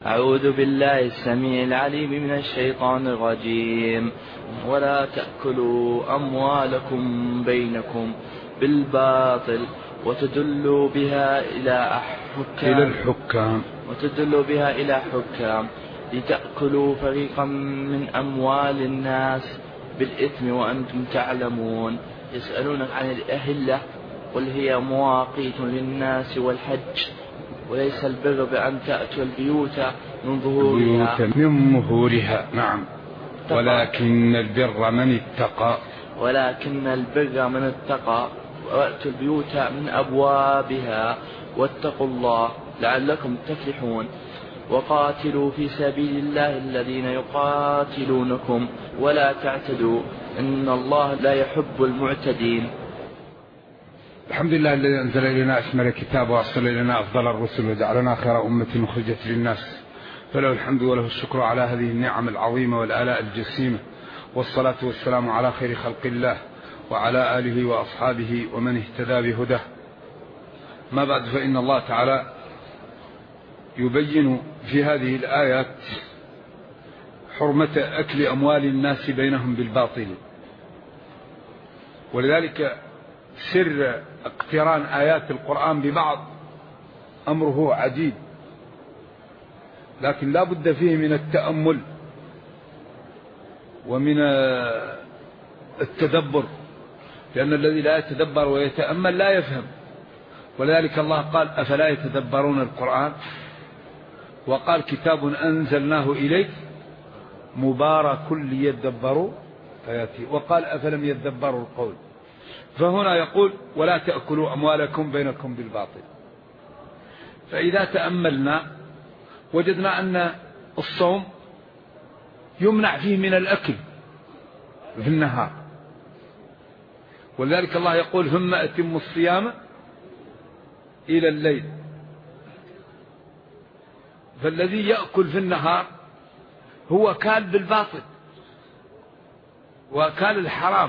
أعوذ بالله السميع العليم من الشيطان الرجيم. ولا تأكلوا أموالكم بينكم بالباطل وتدلوا بها إلى حكام لتأكلوا فريقا من أموال الناس بالإثم وأنتم تعلمون. يسألونك عن الأهلة قل هي مواقيت للناس والحج وليس البر بأن تأتوا البيوت من ظهورها. نعم. ولكن البر من اتقى وأتوا البيوت من أبوابها واتقوا الله لعلكم تفلحون. وقاتلوا في سبيل الله الذين يقاتلونكم ولا تعتدوا إن الله لا يحب المعتدين. الحمد لله الذي أنزل إلينا أشمل الكتاب وأرسل إلينا أفضل الرسل وجعلنا خير أمة أخرجت للناس، فله الحمد وله الشكر على هذه النعم العظيمة والآلاء الجسيمة، والصلاة والسلام على خير خلق الله وعلى آله وأصحابه ومن اهتدى بهداه. ما بعد، فإن الله تعالى يبين في هذه الآيات حرمة أكل أموال الناس بينهم بالباطل، ولذلك سر اقتران آيات القرآن ببعض أمره عجيب، لكن لا بد فيه من التأمل ومن التدبر، لأن الذي لا يتدبر ويتأمل لا يفهم. ولذلك الله قال أفلا يتدبرون القرآن، وقال كتاب أنزلناه إليك مبارك ليدبروا آياته، وقال أفلم يدبروا القول. فهنا يقول ولا تأكلوا أموالكم بينكم بالباطل. فإذا تأملنا وجدنا أن الصوم يمنع فيه من الأكل في النهار، ولذلك الله يقول ثم أتموا الصيام إلى الليل. فالذي يأكل في النهار هو كال بالباطل وكال الحرام.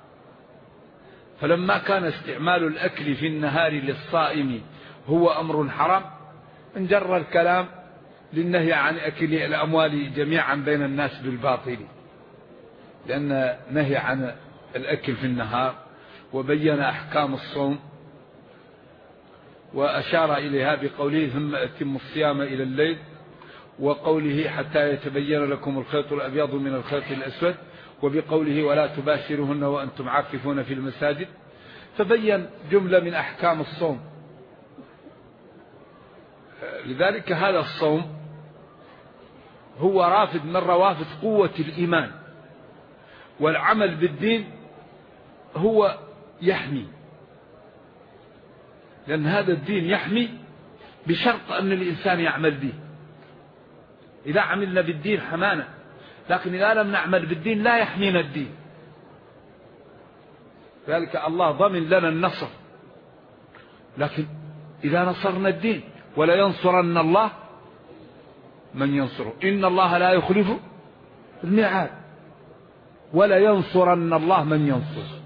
فلما كان استعمال الأكل في النهار للصائم هو أمر حرام، انجر الكلام للنهي عن أكل الأموال جميعا بين الناس بالباطل، لأن نهي عن الأكل في النهار وبين أحكام الصوم وأشار إليها بقوله ثم أتموا الصيام إلى الليل، وقوله حتى يتبين لكم الخيط الأبيض من الخيط الأسود، وبقوله ولا تباشرهن وأنتم عاكفون في المساجد. فبين جملة من أحكام الصوم. لذلك هذا الصوم هو رافد من روافد قوة الإيمان، والعمل بالدين هو يحمي، لأن هذا الدين يحمي بشرط أن الإنسان يعمل به. إذا عملنا بالدين حمانا، لكن إذا لم نعمل بالدين لا يحمينا الدين. ذلك الله ضمن لنا النصر، لكن إذا نصرنا الدين ولا ينصرن الله من ينصره إن الله لا يخلف الميعاد، ولا ينصرن الله من ينصر.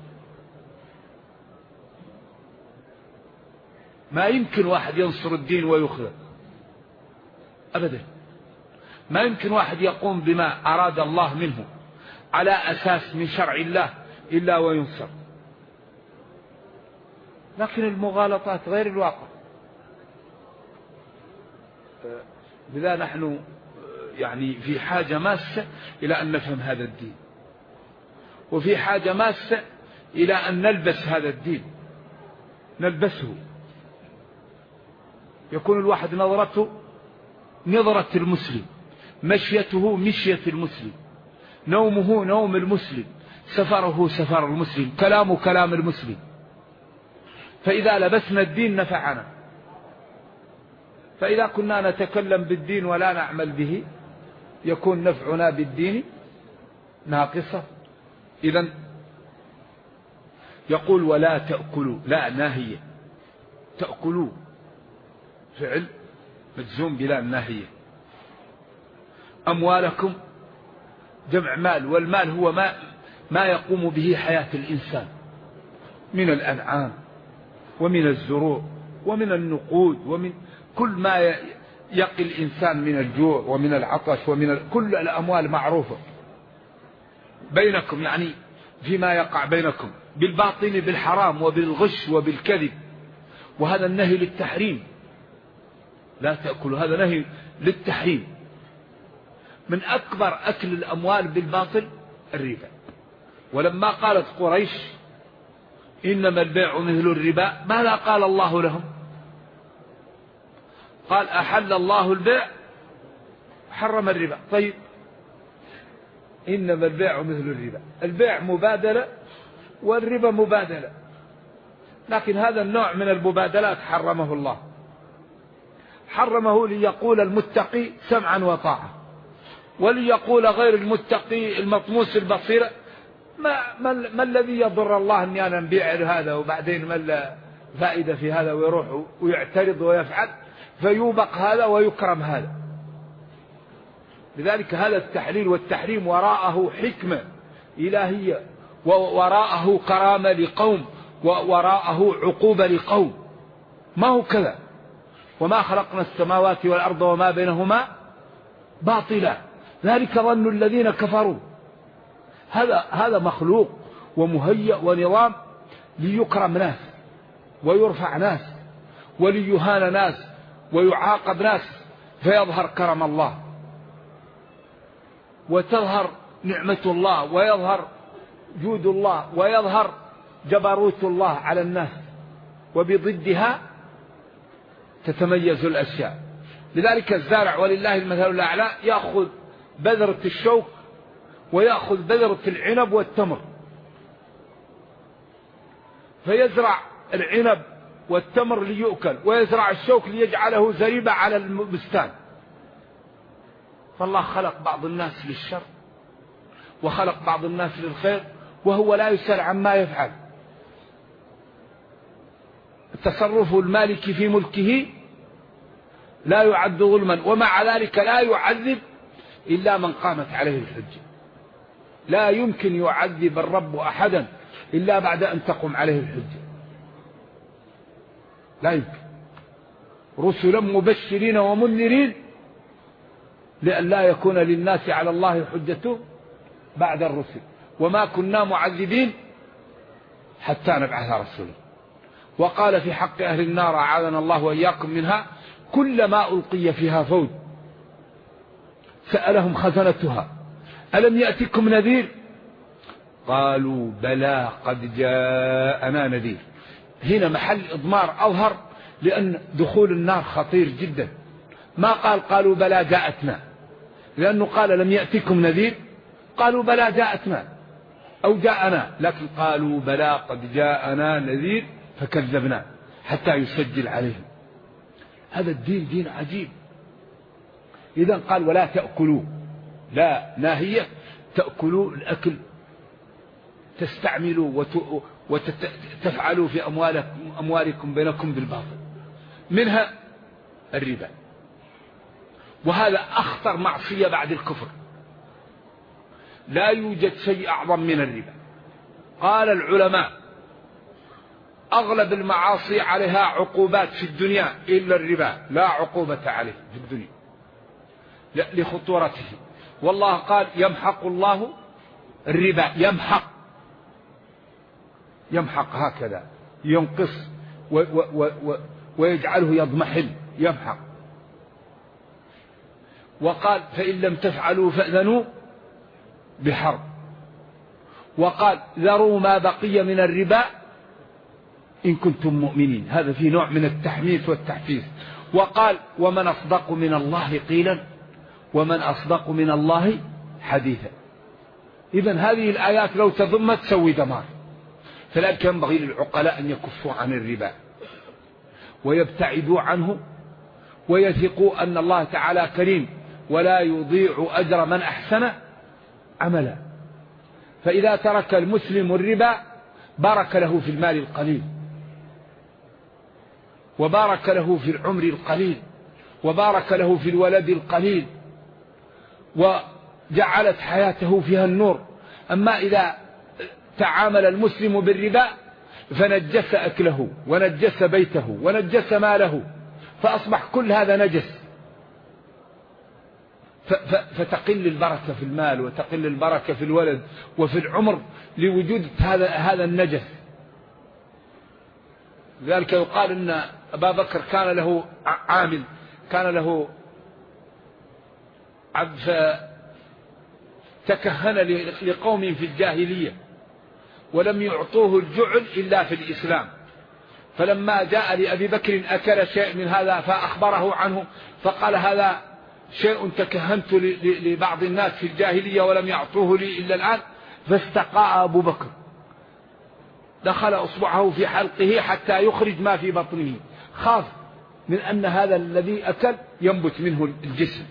ما يمكن واحد ينصر الدين ويخذل أبدا. ما يمكن واحد يقوم بما أراد الله منه على أساس من شرع الله إلا وينصر. لكن المغالطات غير الواقع. لذا نحن يعني في حاجة ماسة إلى أن نفهم هذا الدين، وفي حاجة ماسة إلى أن نلبس هذا الدين، نلبسه، يكون الواحد نظرته نظرة المسلم، مشيته مشية المسلم، نومه نوم المسلم، سفره سفر المسلم، كلامه كلام المسلم. فإذا لبسنا الدين نفعنا. فإذا كنا نتكلم بالدين ولا نعمل به يكون نفعنا بالدين ناقصة. إذن يقول ولا تأكلوا، لا ناهية، تأكلوا فعل مجزوم بلا ناهية. أموالكم جمع مال، والمال هو ما يقوم به حياة الإنسان من الأنعام ومن الزروع ومن النقود ومن كل ما يقي الإنسان من الجوع ومن العطش ومن كل الأموال معروفة بينكم، يعني فيما يقع بينكم بالباطل بالحرام وبالغش وبالكذب، وهذا النهي للتحريم، لا تأكلوا، هذا نهي للتحريم. من أكبر أكل الأموال بالباطل الربا. ولما قالت قريش إنما البيع مثل الربا، ماذا قال الله لهم؟ قال أحل الله البيع حرم الربا. طيب إنما البيع مثل الربا، البيع مبادلة والربا مبادلة، لكن هذا النوع من المبادلات حرمه الله، حرمه ليقول المتقي سمعا وطاعة، وليقول غير المتقي المطموس البصيرة ما الذي يضر الله أني أنا نبيع هذا وبعدين ما الفائدة في هذا، ويروح ويعترض ويفعل فيوبق هذا ويكرم هذا. لذلك هذا التحليل والتحريم وراءه حكمة إلهية، وراءه كرامة لقوم، وراءه عقوبة لقوم، ما هو كذا. وما خلقنا السماوات والأرض وما بينهما باطلا ذلك ظن الذين كفروا. هذا مخلوق ومهيأ ونظام ليكرم ناس ويرفع ناس وليهان ناس ويعاقب ناس، فيظهر كرم الله وتظهر نعمة الله ويظهر جود الله ويظهر جبروت الله على الناس، وبضدها تتميز الأشياء. لذلك الزارع ولله المثل الأعلى يأخذ بذرة الشوك ويأخذ بذرة العنب والتمر، فيزرع العنب والتمر ليؤكل، ويزرع الشوك ليجعله زريبة على البستان. فالله خلق بعض الناس للشر وخلق بعض الناس للخير، وهو لا يسأل عما يفعل. التصرف المالك في ملكه لا يعد ظلما، ومع ذلك لا يعذب إلا من قامت عليه الحجة. لا يمكن يعذب الرب أحدا إلا بعد أن تقوم عليه الحجة، لا يمكن. رسلا مبشرين ومنذرين لئلا يكون للناس على الله حجة بعد الرسل، وما كنا معذبين حتى نبعث رسولا. وقال في حق أهل النار أعاذنا الله وإياكم منها كلما ألقي فيها فوج سألهم خزنتها ألم يأتكم نذير قالوا بلى قد جاءنا نذير. هنا محل إضمار أظهر، لأن دخول النار خطير جدا. ما قالوا بلى جاءتنا، لأنه قال لم يأتكم نذير، قالوا بلى جاءتنا أو جاءنا، لكن قالوا بلى قد جاءنا نذير فكذبنا حتى يسجل عليهم. هذا الدين دين عجيب. إذن قال ولا تأكلوا، لا ناهية، تأكلوا الأكل، تستعملوا وتفعلوا في أموالكم بينكم بالباطل، منها الربا. وهذا أخطر معصية بعد الكفر، لا يوجد شيء أعظم من الربا. قال العلماء أغلب المعاصي عليها عقوبات في الدنيا إلا الربا لا عقوبة عليه في الدنيا لخطورته. والله قال يمحق الله الربا، يمحق هكذا، ينقص ويجعله يضمحل، يمحق. وقال فإن لم تفعلوا فأذنوا بحرب. وقال ذروا ما بقي من الربا إن كنتم مؤمنين. هذا في نوع من التحميس والتحفيز. وقال ومن أصدق من الله قيلا ومن أصدق من الله حديثا. إذن هذه الآيات لو تضمت تسوي دمار. فلذلك ينبغي للعقلاء أن يكفوا عن الربا ويبتعدوا عنه، ويثقوا أن الله تعالى كريم ولا يضيع أجر من أحسن عملا. فإذا ترك المسلم الربا بارك له في المال القليل، وبارك له في العمر القليل، وبارك له في الولد القليل، وجعلت حياته فيها النور. أما إذا تعامل المسلم بالربا فنجس أكله ونجس بيته ونجس ماله، فأصبح كل هذا نجس فتقل البركة في المال وتقل البركة في الولد وفي العمر لوجود هذا النجس. لذلك يقال أن أبا بكر كان له عامل، كان له عبد تكهن لقوم في الجاهلية ولم يعطوه الجعل إلا في الإسلام، فلما جاء لأبي بكر أكل شيء من هذا فأخبره عنه فقال هذا شيء تكهنت لبعض الناس في الجاهلية ولم يعطوه لي إلا الآن. فاستقاء أبو بكر، دخل أصبعه في حلقه حتى يخرج ما في بطنه، خاف من أن هذا الذي أكل ينبت منه الجسم.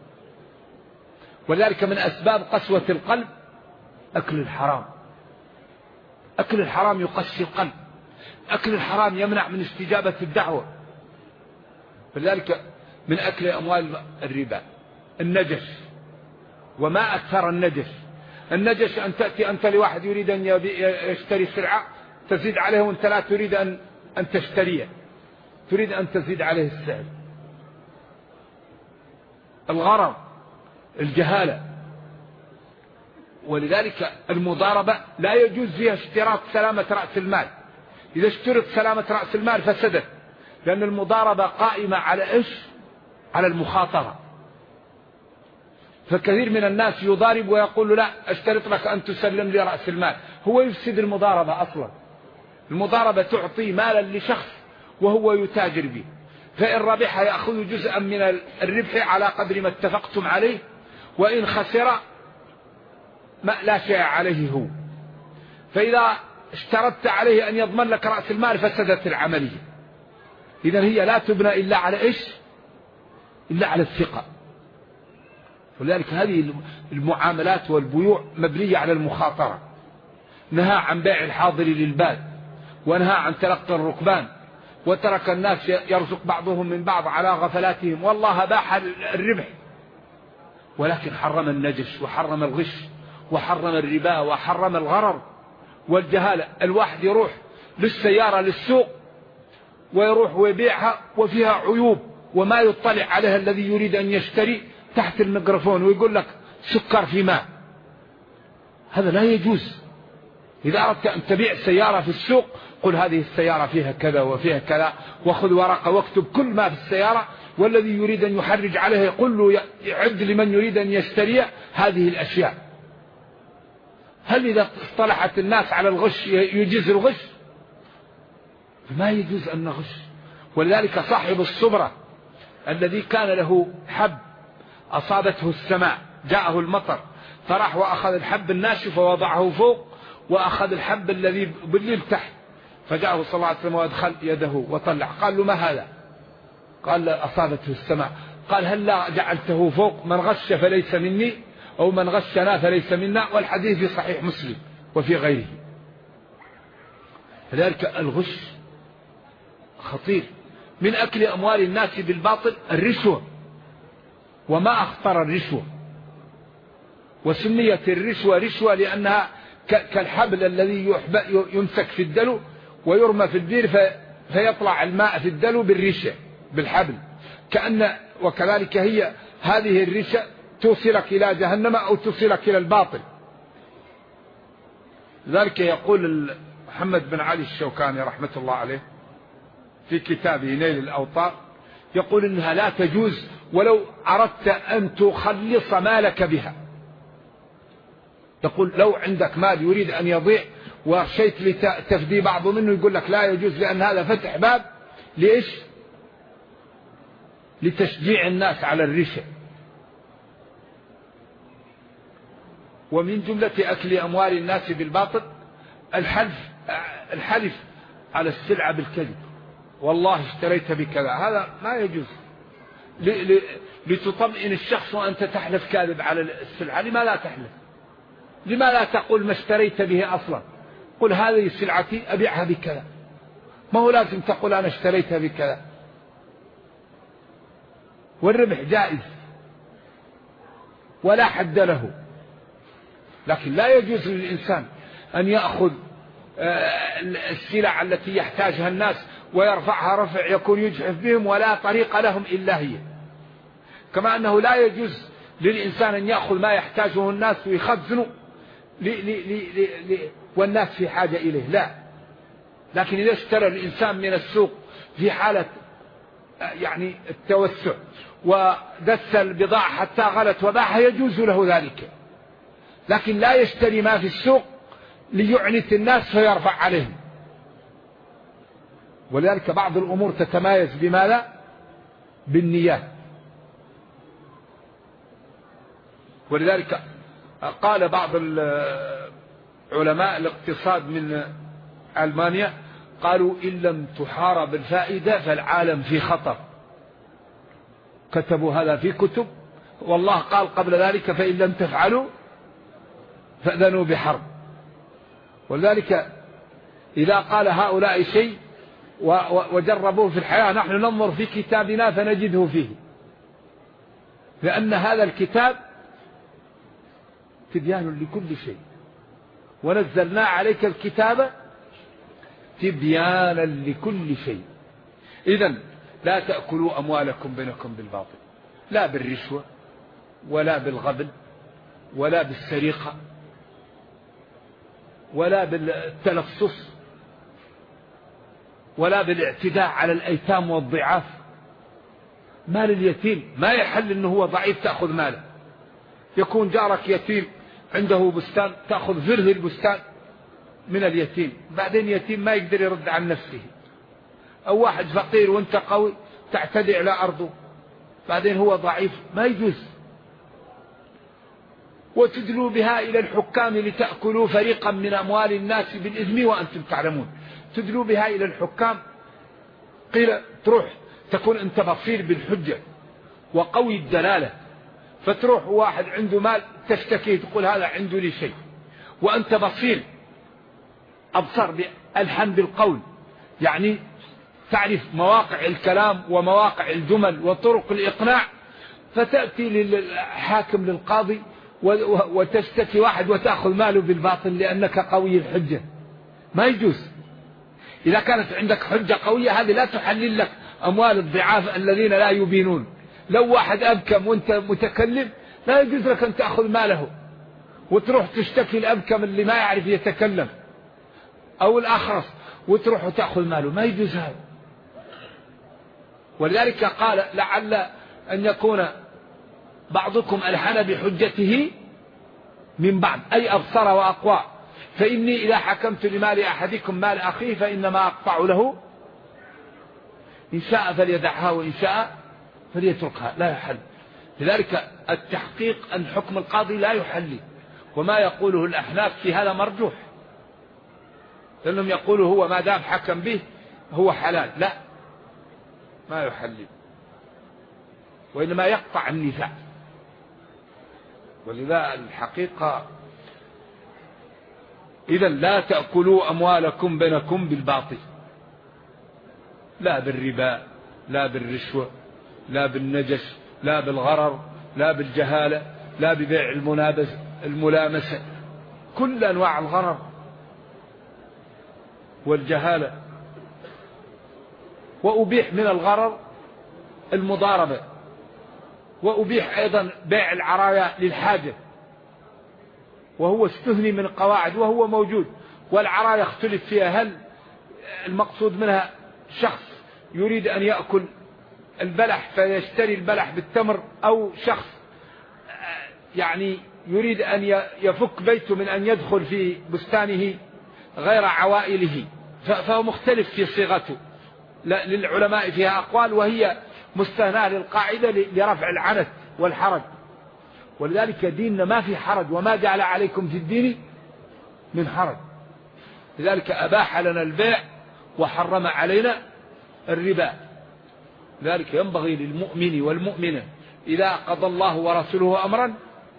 ولذلك من أسباب قسوة القلب أكل الحرام. أكل الحرام يقسي القلب، أكل الحرام يمنع من استجابة الدعوة. فلذلك من أكل أموال الربا النجش، وما أكثر النجش أن تأتي أنت لواحد يريد أن يشتري سلعة تزيد عليه وأنت لا تريد أن تشتريه، تريد أن تزيد عليه السعر. الغرر، الجهالة. ولذلك المضاربة لا يجوز فيها اشتراط سلامة رأس المال. إذا اشترط سلامة رأس المال فسدت، لأن المضاربة قائمة على إيش؟ على المخاطرة. فكثير من الناس يضارب ويقول له لا اشترط لك أن تسلم لي رأس المال، هو يفسد المضاربة أصلا. المضاربة تعطي مالا لشخص وهو يتاجر به، فإن ربح يأخذ جزءا من الربح على قدر ما اتفقتم عليه، وإن خسر ما لا شيء عليه هو. فإذا اشترطت عليه أن يضمن لك رأس المال فسدت العملية. إذن هي لا تبنى إلا على إيش؟ إلا على الثقة. ولذلك هذه المعاملات والبيوع مبنية على المخاطرة. نهى عن بيع الحاضر للباد، ونهى عن تلقي الركبان، وترك الناس يرزق بعضهم من بعض على غفلاتهم، والله باح الربح، ولكن حرم النجش وحرم الغش وحرم الربا وحرم الغرر والجهالة. الواحد يروح للسيارة للسوق ويروح ويبيعها وفيها عيوب وما يطلع عليها الذي يريد أن يشتري تحت الميكروفون ويقول لك سكر في ماء. هذا لا يجوز. إذا أردت أن تبيع سيارة في السوق قل هذه السيارة فيها كذا وفيها كذا، وخذ ورقة واكتب كل ما في السيارة، والذي يريد أن يحرج عليه يقول له يعد لمن يريد أن يشتري هذه الأشياء. هل إذا اصطلحت الناس على الغش يجوز الغش؟ ما يجوز أن نغش. ولذلك صاحب الصبرة الذي كان له حب أصابته السماء، جاءه المطر، فراح وأخذ الحب الناشف ووضعه فوق، وأخذ الحب الذي بالليل تحت، فجاءه صلى الله عليه وسلم وادخل يده وطلع. قال له ما هذا؟ قال أصابته السماء. قال هل لا جعلته فوق؟ من غش فليس مني، أو من غشنا فليس منا. والحديث في صحيح مسلم وفي غيره. لذلك الغش خطير. من أكل أموال الناس بالباطل الرشوة، وما أخطر الرشوة. وسميت الرشوة رشوة لأنها كالحبل الذي يمسك في الدلو ويرمى في البير فيطلع الماء في الدلو بالرشة بالحبل، وكذلك هي هذه الرشة توصلك إلى جهنم أو توصلك إلى الباطل. لذلك يقول محمد بن علي الشوكاني رحمة الله عليه في كتابه نيل الأوطار، يقول إنها لا تجوز ولو أردت أن تخلص مالك بها. يقول لو عندك مال يريد أن يضيع وخشيت لتفدي بعض منه، يقول لك لا يجوز، لأن هذا فتح باب لإيش؟ لتشجيع الناس على الرشا. ومن جملة أكل أموال الناس بالباطل الحلف على السلعة بالكذب، والله اشتريت بكذا، هذا ما يجوز. لتطمئن الشخص وأنت تحلف كاذب على السلعة. لما لا تحلف؟ لما لا تقول ما اشتريت به أصلا؟ قل هذه سلعتي أبيعها بكذا، ما هو لازم تقول أنا اشتريتها بكذا. والربح جائز ولا حد له، لكن لا يجوز للإنسان أن يأخذ السلع التي يحتاجها الناس ويرفعها رفع يكون يجحف بهم ولا طريق لهم إلا هي. كما أنه لا يجوز للإنسان أن يأخذ ما يحتاجه الناس ويخزنه والناس في حاجة إليه، لا. لكن إذا اشترى الإنسان من السوق في حالة يعني التوسع ودس البضاعة حتى غلت وباعها يجوز له ذلك، لكن لا يشتري ما في السوق ليعنت الناس فيرفع عليهم. ولذلك بعض الأمور تتمايز بماذا؟ بالنيات. ولذلك قال بعض علماء الاقتصاد من ألمانيا قالوا إن لم تحارب الفائدة فالعالم في خطر. كتبوا هذا في كتب، والله قال قبل ذلك فإن لم تفعلوا فأذنوا بحرب. ولذلك إذا قال هؤلاء شيء وجربوه في الحياة نحن ننظر في كتابنا فنجده فيه، لأن هذا الكتاب تبيان لكل شيء، ونزلنا عليك الكتاب تبيانا لكل شيء. إذن لا تأكلوا أموالكم بينكم بالباطل، لا بالرشوة ولا بالغبن ولا بالسرقة ولا بالتلصص ولا بالاعتداء على الأيتام والضعاف. مال اليتيم ما يحل أنه هو ضعيف تأخذ ماله. يكون جارك يتيم عنده بستان تأخذ فرث البستان من اليتيم، بعدين يتيم ما يقدر يرد عن نفسه، أو واحد فقير وانت قوي تعتدي على أرضه بعدين هو ضعيف، ما يجوز. وتدلوا بها إلى الحكام لتأكلوا فريقا من أموال الناس بالإثم وأنتم تعلمون. تدلوا بها إلى الحكام، قيل تروح تكون أنت بصير بالحجة وقوي الدلالة، فتروح واحد عنده مال تشتكي تقول هذا عنده لي شيء، وأنت بصير أبصر ألحن بالقول، يعني تعرف مواقع الكلام ومواقع الجمل وطرق الإقناع، فتأتي للحاكم للقاضي وتشتكي واحد وتأخذ ماله بالباطل لأنك قوي الحجة. ما يجوز. إذا كانت عندك حجة قوية هذه لا تحلل لك أموال الضعاف الذين لا يبينون. لو واحد أبكم وأنت متكلم لا يجوز لك أن تأخذ ماله وتروح تشتكي الأبكم اللي ما يعرف يتكلم أو الأخرس وتروح وتأخذ ماله، ما يجوز هذا. ولذلك قال لعل أن يكون بعضكم ألحن بحجته من بعض، أي أبصر وأقوى. فإني إذا حكمت لمال أحدكم مال أخيه فإنما أقطع له، إن شاء فليدعها وإن شاء فليتركها، لا يحل. لذلك التحقيق أن حكم القاضي لا يحل، وما يقوله الأحناف في هذا مرجوح، لأنهم يقولوا هو ما دام حكم به هو حلال، لا ما يحل، وإنما يقطع النزاع. ولذا الحقيقة إذا لا تأكلوا أموالكم بينكم بالباطل، لا بالربا لا بالرشوة لا بالنجش لا بالغرر لا بالجهالة لا ببيع الملامسة، كل أنواع الغرر والجهالة. وأبيح من الغرر المضاربة، وأبيح أيضا بيع العرايا للحاجة، وهو استثني من القواعد وهو موجود. والعرايا اختلف فيها، هل المقصود منها شخص يريد أن يأكل البلح فيشتري البلح بالتمر، أو شخص يعني يريد أن يفك بيته من أن يدخل في بستانه غير عوائله، فهو مختلف في صيغته. للعلماء فيها أقوال وهي مستثناة للقاعدة لرفع العنت والحرج. ولذلك ديننا ما في حرج، وما جعل عليكم في الدين من حرج. لذلك أباح لنا البيع وحرم علينا الربا. لذلك ينبغي للمؤمن والمؤمنة إذا قضى الله ورسوله أمرا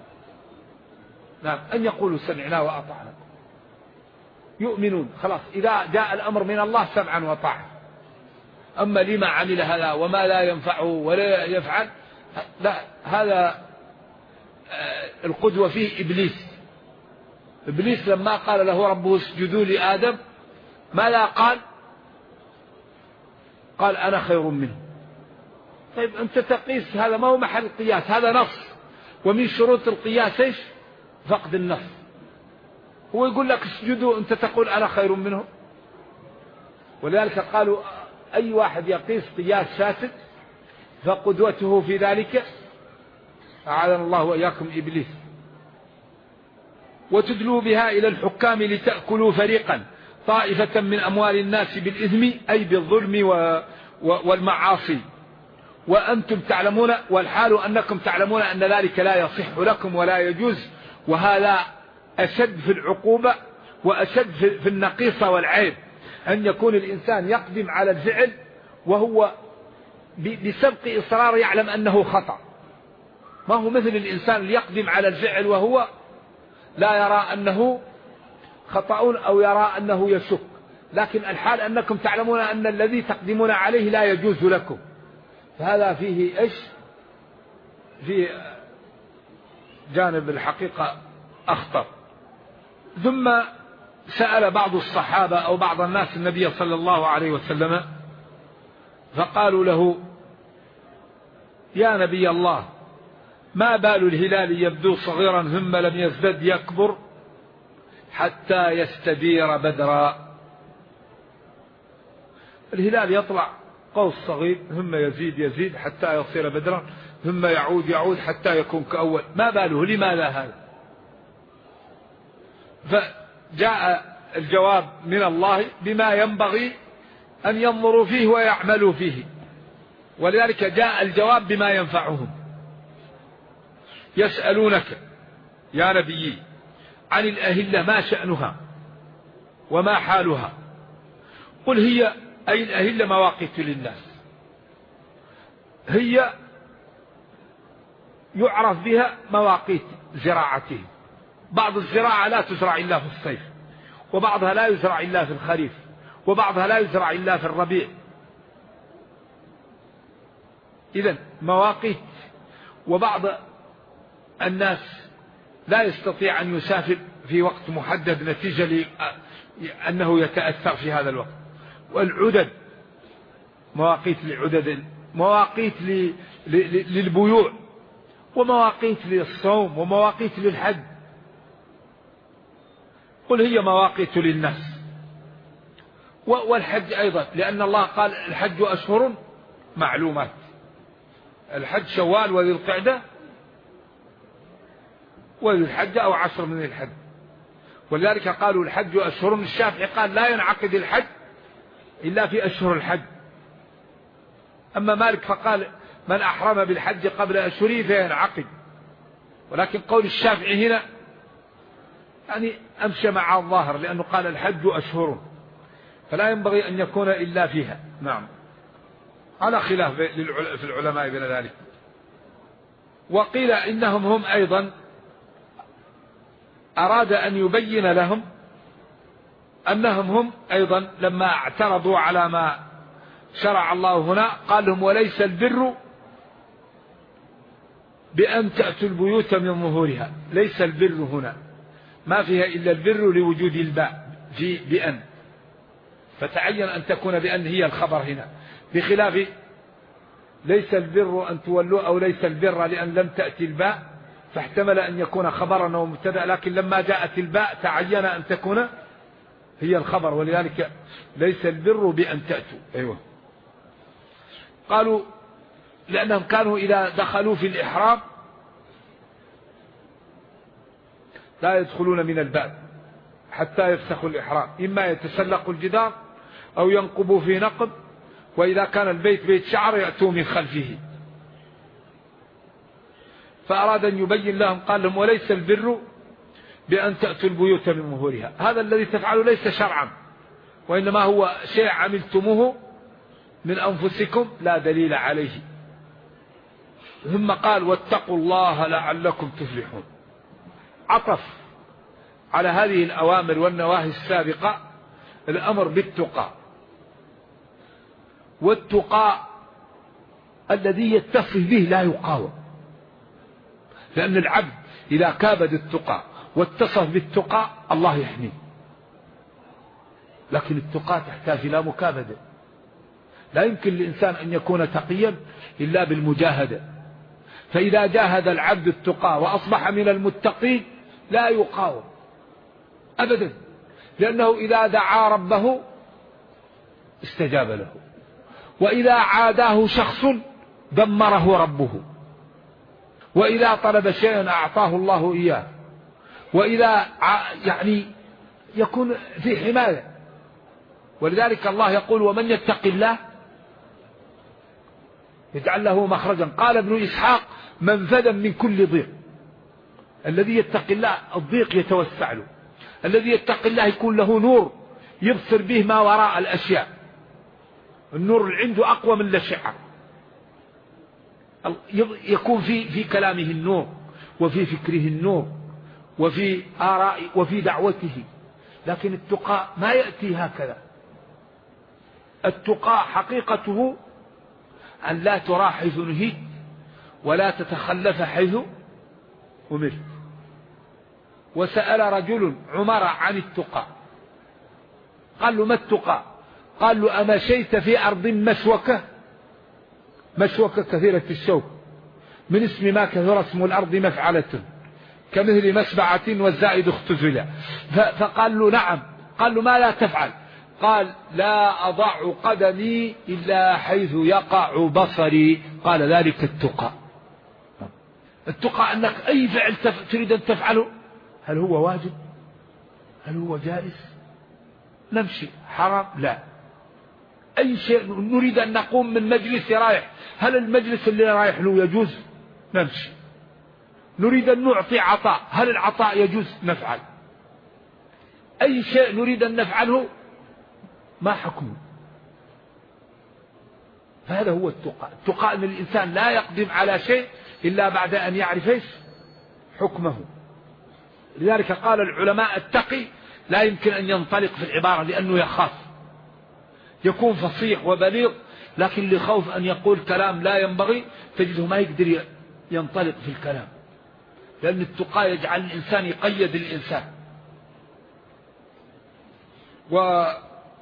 أن يقولوا سمعنا وأطعنا، يؤمنون خلاص، إذا جاء الأمر من الله سمعا وطاعة. أما لما عمل هذا وما لا ينفعه ولا يفعل، لا، هذا القدوة فيه إبليس. إبليس لما قال له ربه اسجدوا لآدم ماذا قال؟ قال أنا خير منه. طيب أنت تقيس، هذا ما هو محل قياس، هذا نص. ومن شروط القياس ايش؟ فقد النص. هو يقول لك اسجدوا، أنت تقول أنا خير منه. ولذلك قالوا أي واحد يقيس قياس فاسد فقدوته في ذلك أعاذنا الله وإياكم إبليس. وتدلوا بها إلى الحكام لتأكلوا فريقا طائفة من أموال الناس بالإثم أي بالظلم والمعاصي وأنتم تعلمون، والحال أنكم تعلمون أن ذلك لا يصح لكم ولا يجوز. وهذا أشد في العقوبة وأشد في النقيصة والعيب، أن يكون الإنسان يقدم على الفعل وهو بسبق إصرار يعلم أنه خطأ. ما هو مثل الإنسان اللي يقدم على الفعل وهو لا يرى أنه خطأ أو يرى أنه يشك، لكن الحال أنكم تعلمون أن الذي تقدمون عليه لا يجوز لكم. فهذا فيه إيش؟ في جانب الحقيقة أخطر. ثم سأل بعض الصحابة أو بعض الناس النبي صلى الله عليه وسلم فقالوا له: يا نبي الله، ما بال الهلال يبدو صغيرا ثم لم يزدد يكبر حتى يستدير بدرا؟ الهلال يطلع قوس صغير ثم يزيد حتى يصير بدرا ثم يعود حتى يكون كأول. ما باله؟ لماذا هذا؟ فجاء الجواب من الله بما ينبغي أن ينظروا فيه ويعملوا فيه، ولذلك جاء الجواب بما ينفعهم. يسألونك يا نبي عن الأهلة ما شأنها وما حالها؟ قل هي أي الأهلة مواقيت للناس، هي يعرف بها مواقيت زراعتهم. بعض الزراعة لا تزرع إلا في الصيف، وبعضها لا يزرع إلا في الخريف، وبعضها لا يزرع إلا في الربيع. إذن مواقيت. وبعض الناس لا يستطيع أن يسافر في وقت محدد نتيجة لأنه يتأثر في هذا الوقت. والعدد مواقيت لعدد، مواقيت للبيوع، ومواقيت للصوم، ومواقيت للحج. قل هي مواقيت للناس. والحج أيضا، لأن الله قال الحج أشهر معلومات. الحج شوال وذي القعدة وذي الحج أو 10 من الحج. ولذلك قالوا الحج أشهر. الشافعي قال لا ينعقد الحج إلا في أشهر الحج. أما مالك فقال من أحرم بالحج قبل أشهره فينعقد. ولكن قول الشافعي هنا يعني أمشى مع الظاهر، لأنه قال الحج أشهر فلا ينبغي أن يكون إلا فيها. نعم، على خلاف في العلماء بين ذلك. وقيل إنهم هم أيضا أراد أن يبين لهم أنهم هم أيضا لما اعترضوا على ما شرع الله هنا قال لهم: وليس البر بأن تأتوا البيوت من ظهورها. ليس البر هنا ما فيها إلا البر لوجود الباء في بأن، فتعين أن تكون بأن هي الخبر هنا، بخلاف ليس البر أن تولوا أو ليس البر لأن لم تأتي الباء فاحتمل أن يكون خبرا ومبتدأ، لكن لما جاءت الباء تعين أن تكون هي الخبر، ولذلك ليس البر بأن تأتوا. أيوة. قالوا لأنهم كانوا إذا دخلوا في الإحرام لا يدخلون من الباب حتى يفسخوا الإحرام، إما يتسلقوا الجدار أو ينقبوا في نقب، وإذا كان البيت بيت شعر يأتوا من خلفه. فأراد أن يبين لهم قال لهم: وليس البر بأن تأتوا البيوت من ظهورها. هذا الذي تفعله ليس شرعا، وإنما هو شيء عملتموه من أنفسكم لا دليل عليه. ثم قال: واتقوا الله لعلكم تفلحون. عطف على هذه الأوامر والنواهي السابقة الأمر بالتقى، والتقى الذي يتصف به لا يقاوم، لأن العبد إذا كابد التقى واتصف بالتقى الله يحميه. لكن التقى تحتاج إلى مكابدة. لا يمكن للإنسان أن يكون تقيا إلا بالمجاهدة. فإذا جاهد العبد التقى وأصبح من المتقين لا يقاوم أبدا، لأنه إذا دعا ربه استجاب له، وإذا عاداه شخص دمره ربه، وإذا طلب شيئا أعطاه الله إياه، وإذا يعني يكون في حماية. ولذلك الله يقول ومن يتق الله يجعل له مخرجا. قال ابن إسحاق منفذا من كل ضيق. الذي يتق الله الضيق يتوسع له، الذي يتق الله يكون له نور يبصر به ما وراء الأشياء، النور اللي عنده أقوى من الأشعة، يكون في كلامه النور، وفي فكره النور، وفي آرائه، وفي دعوته. لكن التقى ما يأتي هكذا. التقى حقيقته أن لا ترى حيث نهيت، ولا تتخلف حيث أمرت. وسأل رجل عمر عن التقى، قال له ما التقى؟ قال له أمشيت في أرض مشوكة كثيرة الشوك، من اسم ما كثر اسم الأرض مفعلة، كمثل مسبعة والزائد اختزل. فقال له نعم. قال له ما لا تفعل؟ قال لا أضع قدمي إلا حيث يقع بصري. قال ذلك التقى. التقى أنك أي فعل تريد أن تفعله، هل هو واجب؟ هل هو جائز؟ نمشي حرام؟ لا. أي شيء نريد أن نقوم من مجلس رايح، هل المجلس اللي رايح له يجوز؟ نمشي. نريد أن نعطي عطاء، هل العطاء يجوز؟ نفعل. أي شيء نريد أن نفعله ما حكمه؟ فهذا هو التقى. التقى أن الإنسان لا يقدم على شيء إلا بعد أن يعرف حكمه. لذلك قال العلماء التقي لا يمكن أن ينطلق في العبارة لأنه يخاف، يكون فصيح وبليغ، لكن لخوف أن يقول كلام لا ينبغي تجده ما يقدر ينطلق في الكلام، لأن التقى يجعل الإنسان يقيد الإنسان. وأي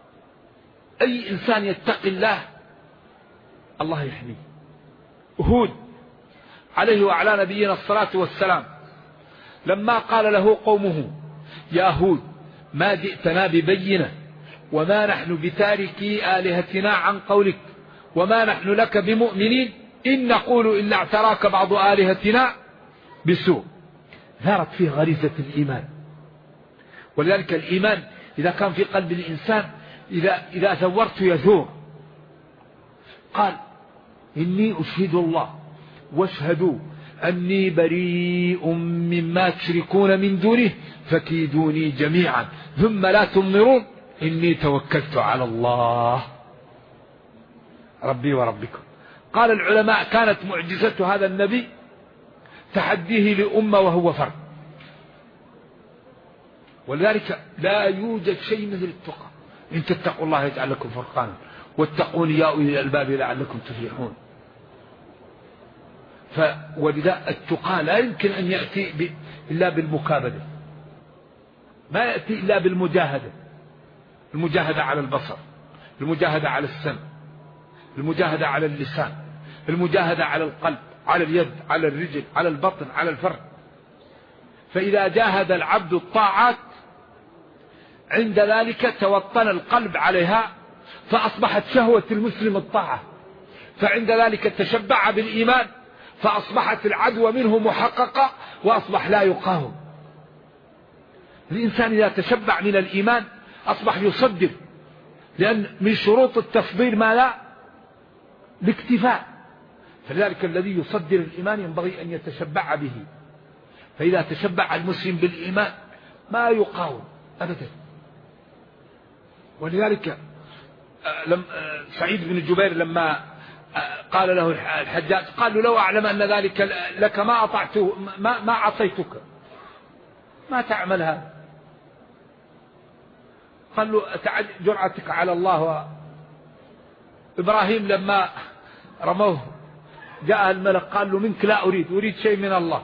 إنسان يتقي الله الله يحميه. هود عليه وعلى نبينا الصلاة والسلام لما قال له قومه يا هود ما جئتنا ببينة وما نحن بتاركي آلهتنا عن قولك وما نحن لك بمؤمنين إن نقول إلا اعتراك بعض آلهتنا بسوء. ثارت فيه غريزة الإيمان. ولذلك الإيمان إذا كان في قلب الإنسان إذا ثورت يثور. قال إني أشهد الله واشهدوا أني بريء مما تشركون من دونه فكيدوني جميعا ثم لا تنظرون إني توكلت على الله ربي وربكم. قال العلماء كانت معجزة هذا النبي تحديه لأمة وهو فرد. ولذلك لا يوجد شيء مثل التقى. إن تتقوا الله يجعل لكم فرقانا واتقون يا أولي الألباب لعلكم تفلحون. ولذا التقى لا يمكن أن يأتي إلا بالمكابدة، ما يأتي إلا بالمجاهدة. المجاهدة على البصر، المجاهدة على السمع، المجاهدة على اللسان، المجاهدة على القلب، على اليد، على الرجل، على البطن، على الفرد. فإذا جاهد العبد الطاعات عند ذلك توطن القلب عليها فأصبحت شهوة المسلم الطاعة، فعند ذلك تشبع بالإيمان فأصبحت العدوى منه محققة وأصبح لا يقاوم. الإنسان إذا تشبع من الإيمان أصبح يصدر، لأن من شروط التصدير ما لا الاكتفاء. فلذلك الذي يصدر الإيمان ينبغي أن يتشبع به. فإذا تشبع المسلم بالإيمان ما يقاوم أبدا. ولذلك سعيد بن جبير لما قال له الحجاج قال له لو أعلم أن ذلك لك ما أطعته ما عصيتك ما تعمل هذا. قال له جرأتك على الله. إبراهيم لما رموه جاء الملك قال له منك لا أريد شيء من الله.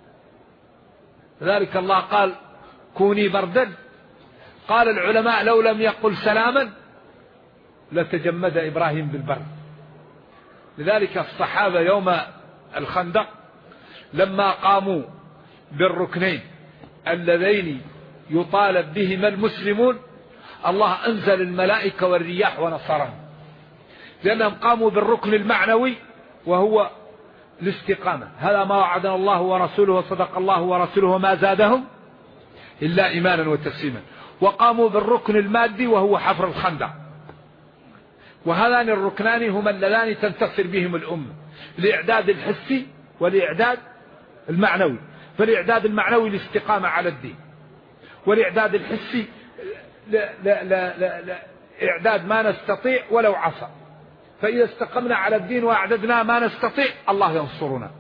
لذلك الله قال كوني بردا. قال العلماء لو لم يقل سلاما لتجمد إبراهيم بالبرد. لذلك الصحابة يوم الخندق لما قاموا بالركنين اللذين يطالب بهما المسلمون الله أنزل الملائكة والرياح ونصرهم، لأنهم قاموا بالركن المعنوي وهو الاستقامة. هذا ما وعدنا الله ورسوله وصدق الله ورسوله وما زادهم إلا إيمانا وتسليما. وقاموا بالركن المادي وهو حفر الخندق. وهذان الركنان هما اللذان تنتصر بهم الأمة، الإعداد الحسي والإعداد المعنوي. فالإعداد المعنوي الاستقامة على الدين، والإعداد الحسي لا إعداد ما نستطيع ولو عصى. فإذا استقمنا على الدين وأعددنا ما نستطيع الله ينصرنا.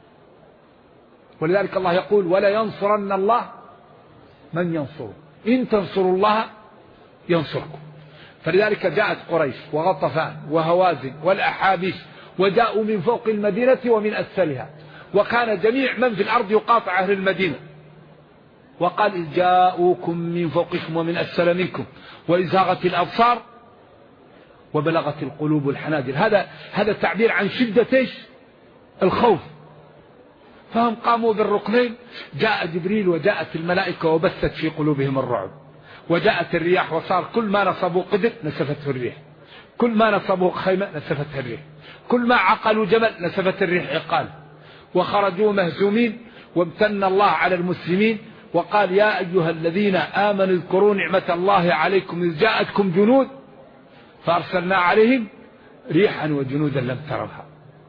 ولذلك الله يقول ولا ينصرن الله من ينصره إن تنصروا الله ينصركم. فلذلك جاءت قريش وغطفان وهوازن والأحابيش وجاءوا من فوق المدينة ومن أسفلها، وكان جميع من في الأرض يقاطع أهل المدينة. وقال إذ جاءوكم من فوقكم ومن أسفل منكم وإذ زاغت الأبصار وبلغت القلوب الحناجر. هذا تعبير عن شدة الخوف. فهم قاموا بالركنين. جاء جبريل وجاءت الملائكة وبثت في قلوبهم الرعب، وجاءت الرياح وصار كل ما نصبوا قدر نسفته الريح، كل ما نصبوا خيمة نسفتها الريح، كل ما عقلوا جبل نسفت الريح عقال، وخرجوا مهزومين. وامتن الله على المسلمين وقال يا أيها الذين آمنوا اذكروا نعمة الله عليكم إذ جاءتكم جنود فأرسلنا عليهم ريحا وجنودا لم تروها.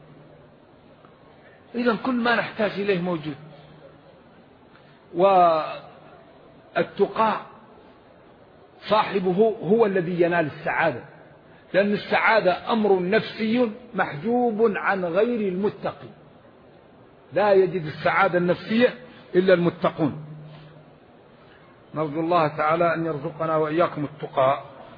إذن كل ما نحتاج إليه موجود. والتقى صاحبه هو الذي ينال السعادة، لأن السعادة أمر نفسي محجوب عن غير المتقي. لا يجد السعادة النفسية إلا المتقون. نرجو الله تعالى أن يرزقنا وإياكم التقى.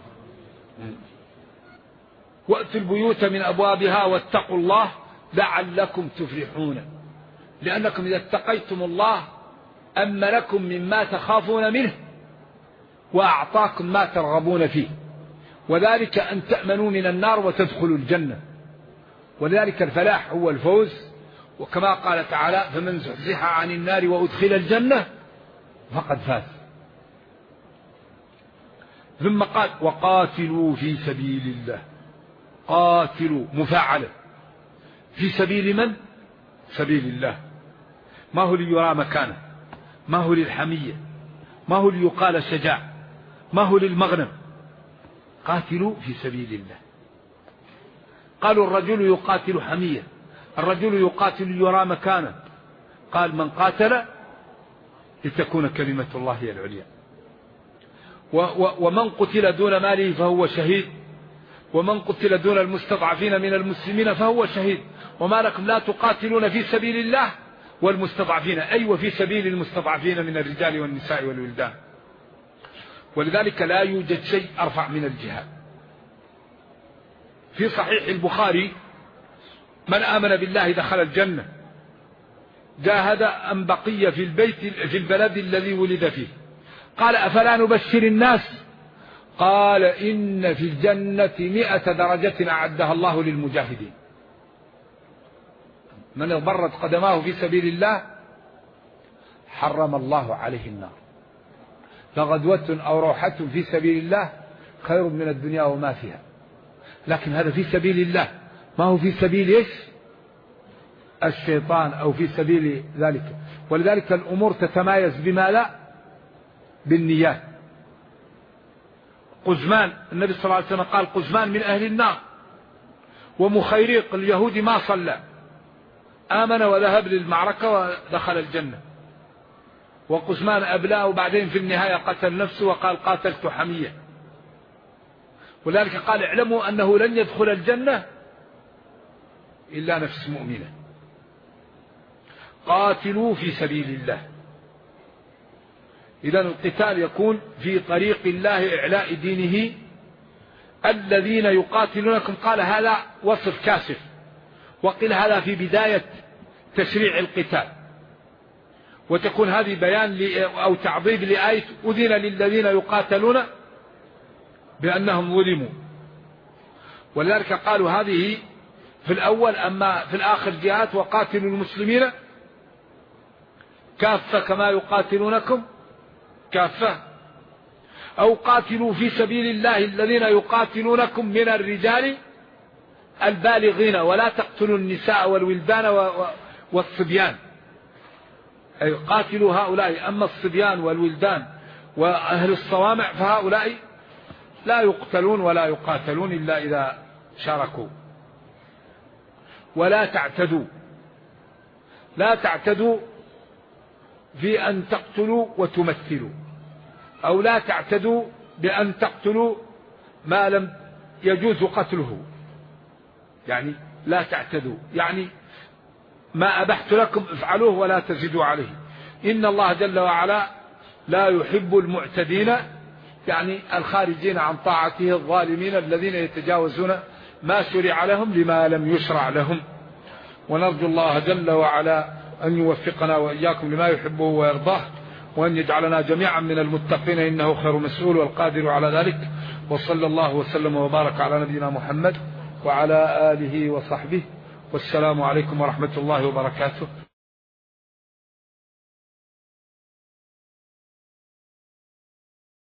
وأتوا البيوت من أبوابها واتقوا الله لعلكم تفلحون، لأنكم إذا اتقيتم الله أمنكم مما تخافون منه وأعطاكم ما ترغبون فيه، وذلك أن تأمنوا من النار وتدخلوا الجنة. ولذلك الفلاح هو الفوز. وكما قال تعالى فمن زحزح عن النار وأدخل الجنة فقد فاز. ثم قال وقاتلوا في سبيل الله. قاتلوا مفاعلة في سبيل من؟ سبيل الله. ما هو ليرى مكانه، ما هو للحمية، ما هو ليقال شجاع، ما هو للمغنم. قاتلوا في سبيل الله. قالوا الرجل يقاتل حمية، الرجل يقاتل ليرى مكانه. قال من قاتل لتكون كلمة الله هي العليا. ومن قتل دون ماله فهو شهيد، ومن قتل دون المستضعفين من المسلمين فهو شهيد. وما لكم لا تقاتلون في سبيل الله والمستضعفين، أي وفي سبيل المستضعفين من الرجال والنساء والولدان. ولذلك لا يوجد شيء أرفع من الجهاد. في صحيح البخاري من آمن بالله دخل الجنة، جاهد أم بقي في البيت في البلد الذي ولد فيه. قال أفلا نبشر الناس؟ قال إن في الجنة 100 درجة أعدها الله للمجاهدين. من اضطرت قدماه في سبيل الله حرم الله عليه النار. فغدوة أو روحة في سبيل الله خير من الدنيا وما فيها. لكن هذا في سبيل الله، ما هو في سبيل إيش؟ الشيطان أو في سبيل ذلك. ولذلك الأمور تتمايز بما لا بالنيات. قزمان النبي صلى الله عليه وسلم قال قزمان من أهل النار، ومخيريق اليهودي ما صلى آمن وذهب للمعركة ودخل الجنة، وقزمان أبلاه وبعدين في النهاية قتل نفسه وقال قاتلت حمية. ولذلك قال اعلموا أنه لن يدخل الجنة إلا نفس مؤمنة. قاتلوا في سبيل الله. إذن القتال يكون في طريق الله إعلاء دينه. الذين يقاتلونكم قال هذا وصف كاشف، وقيل هذا في بداية تشريع القتال، وتكون هذه بيان أو تعضيد لآية أذن للذين يقاتلون بأنهم ظلموا. ولذلك قالوا هذه في الأول، أما في الآخر جاءت وقاتلوا المسلمين كافة كما يقاتلونكم كافة، أو قاتلوا في سبيل الله الذين يقاتلونكم من الرجال البالغين ولا تقتلوا النساء والولدان والصبيان، أي قاتلوا هؤلاء. أما الصبيان والولدان وأهل الصوامع فهؤلاء لا يقتلون ولا يقاتلون إلا إذا شاركوا. ولا تعتدوا، لا تعتدوا في أن تقتلوا وتمثلوا، أو لا تعتدوا بأن تقتلوا ما لم يجوز قتله، يعني لا تعتدوا، يعني ما أبحت لكم افعلوه ولا تزيدوا عليه. إن الله جل وعلا لا يحب المعتدين، يعني الخارجين عن طاعته الظالمين الذين يتجاوزون ما شرع لهم لما لم يشرع لهم. ونرجو الله جل وعلا أن يوفقنا وإياكم لما يحبه ويرضاه، وأن يجعلنا جميعا من المتقين إنه خير مسؤول والقادر على ذلك. وصلى الله وسلم وبارك على نبينا محمد وعلى آله وصحبه، والسلام عليكم ورحمة الله وبركاته.